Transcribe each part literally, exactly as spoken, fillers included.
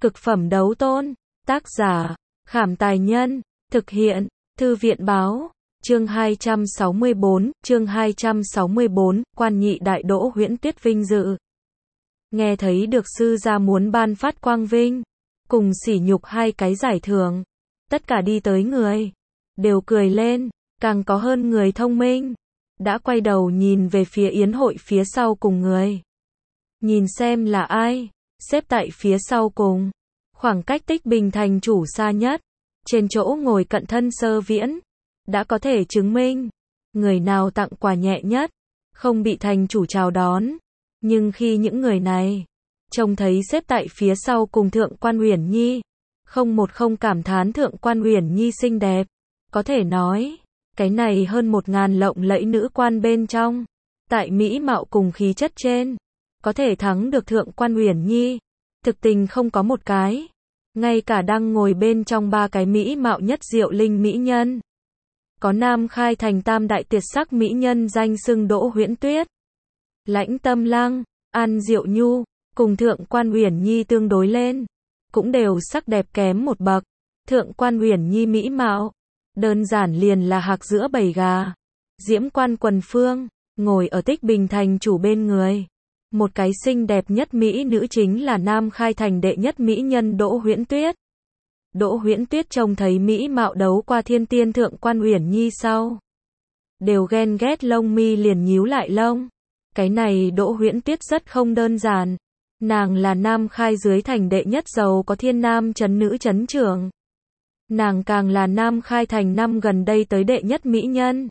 Cực phẩm đấu tôn. Tác giả, Khảm Tài Nhân. Thực hiện, Thư viện Báo. Chương hai trăm sáu mươi bốn, chương hai trăm sáu mươi bốn, Quan Nhị Đại Đỗ Huyễn Tuyết vinh dự. Nghe thấy được sư gia muốn ban phát quang vinh, cùng sỉ nhục hai cái giải thưởng. Tất cả đi tới người, đều cười lên, càng có hơn người thông minh. Đã quay đầu nhìn về phía yến hội phía sau cùng người. Nhìn xem là ai, xếp tại phía sau cùng. Khoảng cách Tích Bình thành chủ xa nhất. Trên chỗ ngồi cận thân Sơ Viễn. Đã có thể chứng minh, người nào tặng quà nhẹ nhất, không bị thành chủ chào đón. Nhưng khi những người này, trông thấy xếp tại phía sau cùng Thượng Quan Uyển Nhi, không một không cảm thán Thượng Quan Uyển Nhi xinh đẹp. Có thể nói, cái này hơn một ngàn lộng lẫy nữ quan bên trong, tại mỹ mạo cùng khí chất trên, có thể thắng được Thượng Quan Uyển Nhi. Thực tình không có một cái. Ngay cả đang ngồi bên trong ba cái mỹ mạo nhất diệu linh mỹ nhân. Có Nam Khai thành tam đại tuyệt sắc mỹ nhân danh xưng Đỗ Huyễn Tuyết, Lãnh Tâm Lăng, An Diệu Nhu, cùng Thượng Quan Uyển Nhi tương đối lên, cũng đều sắc đẹp kém một bậc. Thượng Quan Uyển Nhi mỹ mạo, đơn giản liền là hạc giữa bầy gà. Diễm Quan Quần Phương, ngồi ở Tích Bình thành chủ bên người. Một cái xinh đẹp nhất mỹ nữ chính là Nam Khai thành đệ nhất mỹ nhân Đỗ Huyễn Tuyết. Đỗ Huyễn Tuyết trông thấy mỹ mạo đấu qua thiên tiên Thượng Quan Uyển Nhi sau, đều ghen ghét lông mi liền nhíu lại lông. Cái này Đỗ Huyễn Tuyết rất không đơn giản. Nàng là Nam Khai dưới thành đệ nhất giàu có thiên nam chấn nữ chấn trưởng. Nàng càng là Nam Khai thành năm gần đây tới đệ nhất mỹ nhân.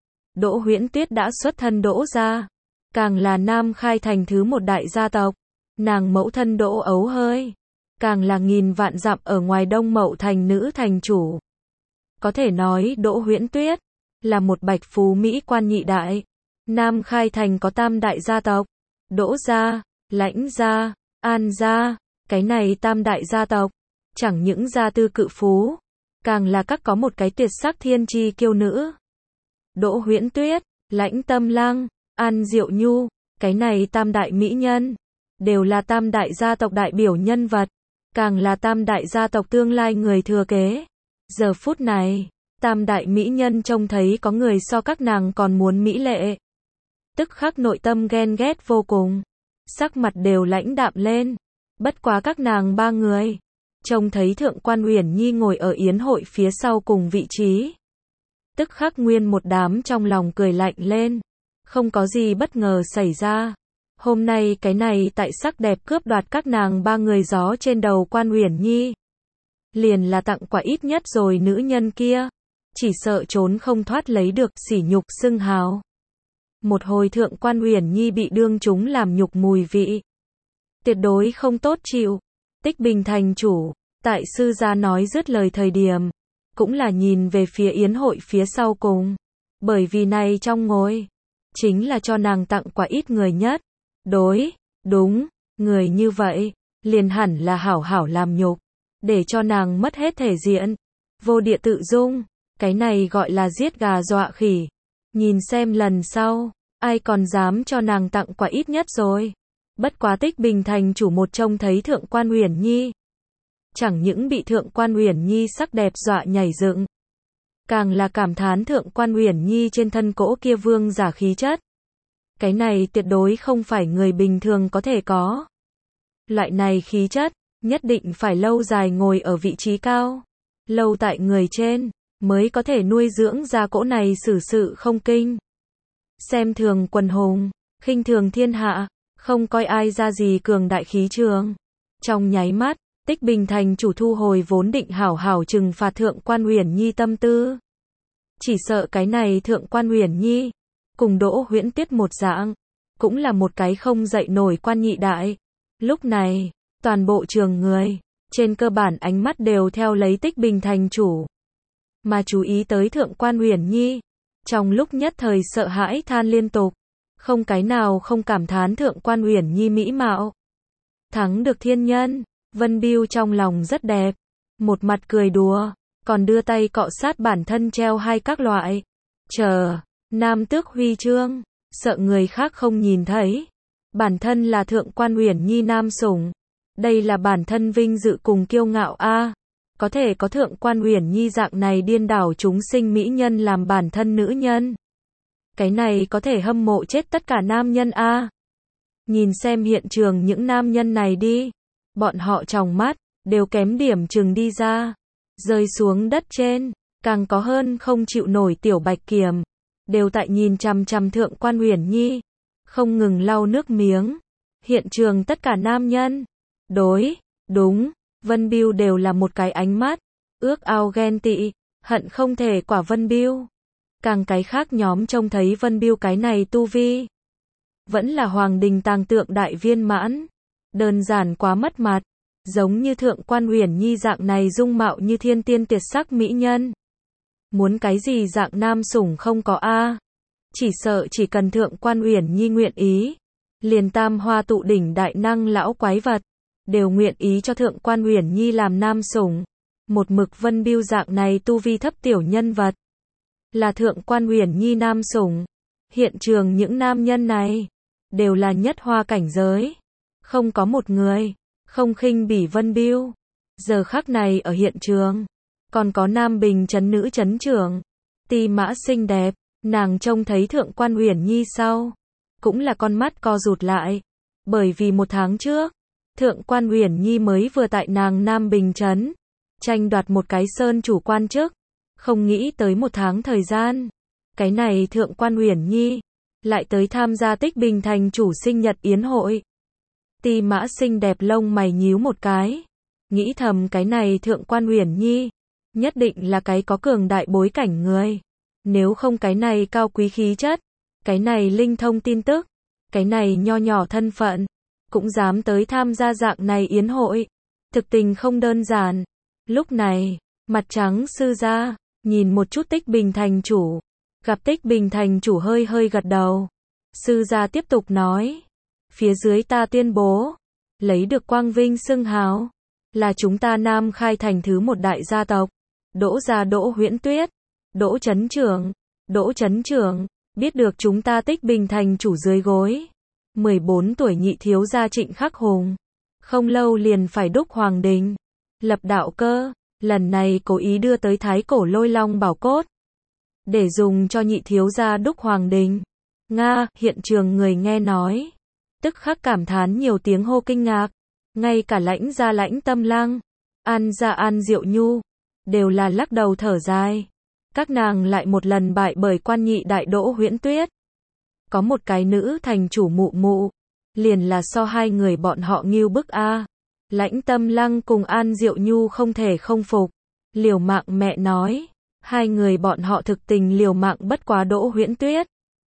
Đỗ Huyễn Tuyết đã xuất thân Đỗ gia, càng là Nam Khai thành thứ một đại gia tộc. Nàng mẫu thân Đỗ Ấu Hơi, càng là nghìn vạn dặm ở ngoài Đông Mậu thành nữ thành chủ. Có thể nói Đỗ Huyễn Tuyết là một bạch phú mỹ quan nhị đại. Nam Khai thành có tam đại gia tộc, Đỗ gia, Lãnh gia, An gia. Cái này tam đại gia tộc, chẳng những gia tư cự phú, càng là các có một cái tuyệt sắc thiên chi kiêu nữ. Đỗ Huyễn Tuyết, Lãnh Tâm Lăng, An Diệu Nhu, cái này tam đại mỹ nhân, đều là tam đại gia tộc đại biểu nhân vật, càng là tam đại gia tộc tương lai người thừa kế. Giờ phút này, tam đại mỹ nhân trông thấy có người so các nàng còn muốn mỹ lệ, tức khắc nội tâm ghen ghét vô cùng, sắc mặt đều lãnh đạm lên. Bất quá các nàng ba người, trông thấy Thượng Quan Uyển Nhi ngồi ở yến hội phía sau cùng vị trí, tức khắc nguyên một đám trong lòng cười lạnh lên. Không có gì bất ngờ xảy ra. Hôm nay cái này tại sắc đẹp cướp đoạt các nàng ba người gió trên đầu Quan Uyển Nhi, liền là tặng quà ít nhất rồi nữ nhân kia, chỉ sợ trốn không thoát lấy được sỉ nhục xưng hào. Một hồi Thượng Quan Uyển Nhi bị đương chúng làm nhục mùi vị, tuyệt đối không tốt chịu. Tích Bình thành chủ, tại sư gia nói dứt lời thời điểm, cũng là nhìn về phía yến hội phía sau cùng, bởi vì này trong ngôi, chính là cho nàng tặng quà ít người nhất. Đối, đúng, người như vậy, liền hẳn là hảo hảo làm nhục, để cho nàng mất hết thể diện, vô địa tự dung. Cái này gọi là giết gà dọa khỉ. Nhìn xem lần sau, ai còn dám cho nàng tặng quà ít nhất rồi. Bất quá Tích Bình thành chủ một trông thấy Thượng Quan Uyển Nhi, chẳng những bị Thượng Quan Uyển Nhi sắc đẹp dọa nhảy dựng, càng là cảm thán Thượng Quan Uyển Nhi trên thân cỗ kia vương giả khí chất. Cái này tuyệt đối không phải người bình thường có thể có. Loại này khí chất, nhất định phải lâu dài ngồi ở vị trí cao, lâu tại người trên, mới có thể nuôi dưỡng ra cỗ này xử sự không kinh. Xem thường quần hùng, khinh thường thiên hạ, không coi ai ra gì cường đại khí trường. Trong nháy mắt, Tích Bình thành chủ thu hồi vốn định hảo hảo trừng phạt Thượng Quan Uyển Nhi tâm tư. Chỉ sợ cái này Thượng Quan Uyển Nhi, cùng Đỗ Huyễn Tuyết một dạng, cũng là một cái không dậy nổi quan nhị đại. Lúc này, toàn bộ trường người, trên cơ bản ánh mắt đều theo lấy Tích Bình thành chủ, mà chú ý tới Thượng Quan Uyển Nhi. Trong lúc nhất thời sợ hãi than liên tục, không cái nào không cảm thán Thượng Quan Uyển Nhi mỹ mạo. Thắng được thiên nhân, Vân Biêu trong lòng rất đẹp, một mặt cười đùa, còn đưa tay cọ sát bản thân treo hai các loại. Chờ, nam tước huy chương, sợ người khác không nhìn thấy. Bản thân là Thượng Quan Uyển Nhi nam sủng, Đây là bản thân vinh dự cùng kiêu ngạo a. Có thể có Thượng Quan Uyển Nhi dạng này điên đảo chúng sinh mỹ nhân làm bản thân nữ nhân. Cái này có thể hâm mộ chết tất cả nam nhân a. Nhìn xem hiện trường những nam nhân này đi. Bọn họ tròng mắt, đều kém điểm chừng đi ra. Rơi xuống đất trên, càng có hơn không chịu nổi Tiểu Bạch Kiểm. Đều tại nhìn chằm chằm Thượng Quan Uyển Nhi. Không ngừng lau nước miếng. Hiện trường tất cả nam nhân. Đối, đúng, Vân Biêu đều là một cái ánh mắt. Ước ao ghen tị, hận không thể quả Vân Biêu. Càng cái khác nhóm trông thấy Vân Biêu cái này tu vi. Vẫn là Hoàng Đình Tàng Tượng đại viên mãn. Đơn giản quá mất mặt. Giống như Thượng Quan Uyển Nhi dạng này dung mạo như thiên tiên tuyệt sắc mỹ nhân. Muốn cái gì dạng nam sủng không có a. Chỉ sợ chỉ cần Thượng Quan Uyển Nhi nguyện ý. Liền tam hoa tụ đỉnh đại năng lão quái vật. Đều nguyện ý cho Thượng Quan Uyển Nhi làm nam sủng. Một mực Vân Biêu dạng này tu vi thấp tiểu nhân vật. Là Thượng Quan Uyển Nhi nam sủng. Hiện trường những nam nhân này. Đều là nhất hoa cảnh giới. Không có một người. Không khinh bỉ Vân Biêu. Giờ khắc này ở hiện trường. Còn có Nam Bình trấn nữ trấn trưởng. Ti Mã xinh đẹp. Nàng trông thấy Thượng Quan Uyển Nhi sau. Cũng là con mắt co rụt lại. Bởi vì một tháng trước. Thượng Quan Uyển Nhi mới vừa tại nàng Nam Bình trấn. Tranh đoạt một cái sơn chủ quan chức. Không nghĩ tới một tháng thời gian. Cái này Thượng Quan Uyển Nhi. Lại tới tham gia Tích Bình thành chủ sinh nhật yến hội. Ti Mã xinh đẹp lông mày nhíu một cái. Nghĩ thầm cái này Thượng Quan Uyển Nhi. Nhất định là cái có cường đại bối cảnh người. Nếu không cái này cao quý khí chất. Cái này linh thông tin tức. Cái này nho nhỏ thân phận. Cũng dám tới tham gia dạng này yến hội. Thực tình không đơn giản. Lúc này, mặt trắng sư gia. Nhìn một chút Tích Bình thành chủ. Gặp Tích Bình thành chủ hơi hơi gật đầu. Sư gia tiếp tục nói. Phía dưới ta tuyên bố. Lấy được quang vinh xưng hào. Là chúng ta Nam Khai thành thứ một đại gia tộc. Đỗ gia Đỗ Huyễn Tuyết. Đỗ trấn trưởng. Đỗ trấn trưởng. Biết được chúng ta Tích Bình thành chủ dưới gối. mười bốn tuổi nhị thiếu gia Trịnh Khắc Hùng. Không lâu liền phải đúc Hoàng Đình. Lập đạo cơ. Lần này cố ý đưa tới Thái Cổ Lôi Long bảo cốt. Để dùng cho nhị thiếu gia đúc Hoàng Đình. Nga, hiện trường người nghe nói. Tức khắc cảm thán nhiều tiếng hô kinh ngạc. Ngay cả Lãnh gia Lãnh Tâm Lăng. An gia An Diệu Nhu. Đều là lắc đầu thở dài. Các nàng lại một lần bại bởi quan nhị đại Đỗ Huyễn Tuyết. Có một cái nữ thành chủ mụ mụ. Liền là so hai người bọn họ nghiêu bức a. Lãnh Tâm Lăng cùng An Diệu Nhu không thể không phục. Liều mạng mẹ nói. Hai người bọn họ thực tình liều mạng bất quá Đỗ Huyễn Tuyết.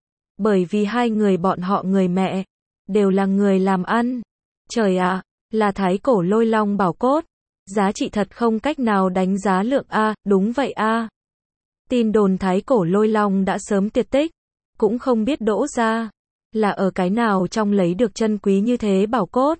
Bởi vì hai người bọn họ người mẹ. Đều là người làm ăn. Trời ạ, là Thái Cổ Lôi Long bảo cốt. Giá trị thật không cách nào đánh giá lượng a, đúng vậy a. Tin đồn Thái Cổ Lôi Long đã sớm tuyệt tích. Cũng không biết Đỗ gia là ở cái nào trong lấy được chân quý như thế bảo cốt.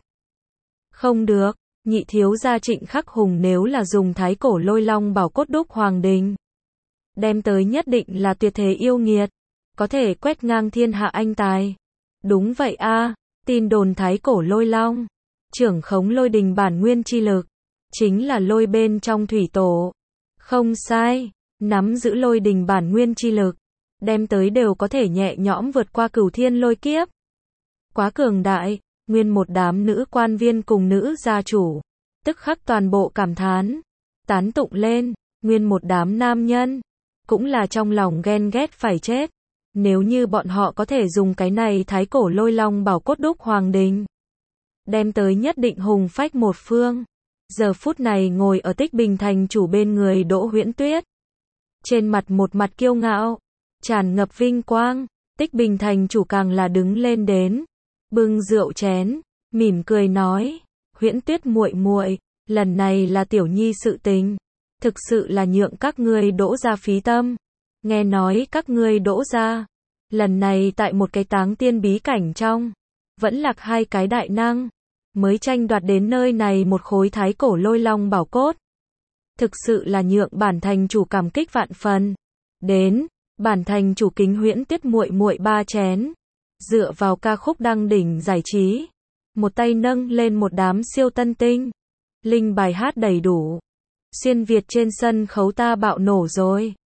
Không được, nhị thiếu gia Trịnh Khắc Hùng nếu là dùng Thái Cổ Lôi Long bảo cốt đúc Hoàng Đình. Đem tới nhất định là tuyệt thế yêu nghiệt. Có thể quét ngang thiên hạ anh tài. Đúng vậy a, tin đồn Thái Cổ Lôi Long. Trưởng khống lôi đình bản nguyên chi lực. Chính là lôi bên trong thủy tổ. Không sai, nắm giữ lôi đình bản nguyên chi lực. Đem tới đều có thể nhẹ nhõm vượt qua cửu thiên lôi kiếp. Quá cường đại, nguyên một đám nữ quan viên cùng nữ gia chủ. Tức khắc toàn bộ cảm thán. Tán tụng lên, nguyên một đám nam nhân. Cũng là trong lòng ghen ghét phải chết. Nếu như bọn họ có thể dùng cái này Thái Cổ Lôi Long bảo cốt đúc Hoàng Đình. Đem tới nhất định hùng phách một phương. Giờ phút này ngồi ở Tích Bình thành chủ bên người Đỗ Huyễn Tuyết. Trên mặt một mặt kiêu ngạo. Tràn ngập vinh quang. Tích Bình thành chủ càng là đứng lên đến. Bưng rượu chén. Mỉm cười nói. Huyễn Tuyết muội muội, lần này là tiểu nhi sự tình. Thực sự là nhượng các ngươi Đỗ gia phí tâm. Nghe nói các ngươi Đỗ gia. Lần này tại một cái táng tiên bí cảnh trong. Vẫn lạc hai cái đại năng. Mới tranh đoạt đến nơi này một khối Thái Cổ Lôi Long bảo cốt. Thực sự là nhượng bản thành chủ cảm kích vạn phần. Đến, bản thành chủ kính Huyễn Tuyết muội muội ba chén. Dựa vào ca khúc đăng đỉnh giải trí. một tay nâng lên một đám siêu tân tinh. Linh bài hát đầy đủ. Xuyên Việt trên sân khấu ta bạo nổ rồi.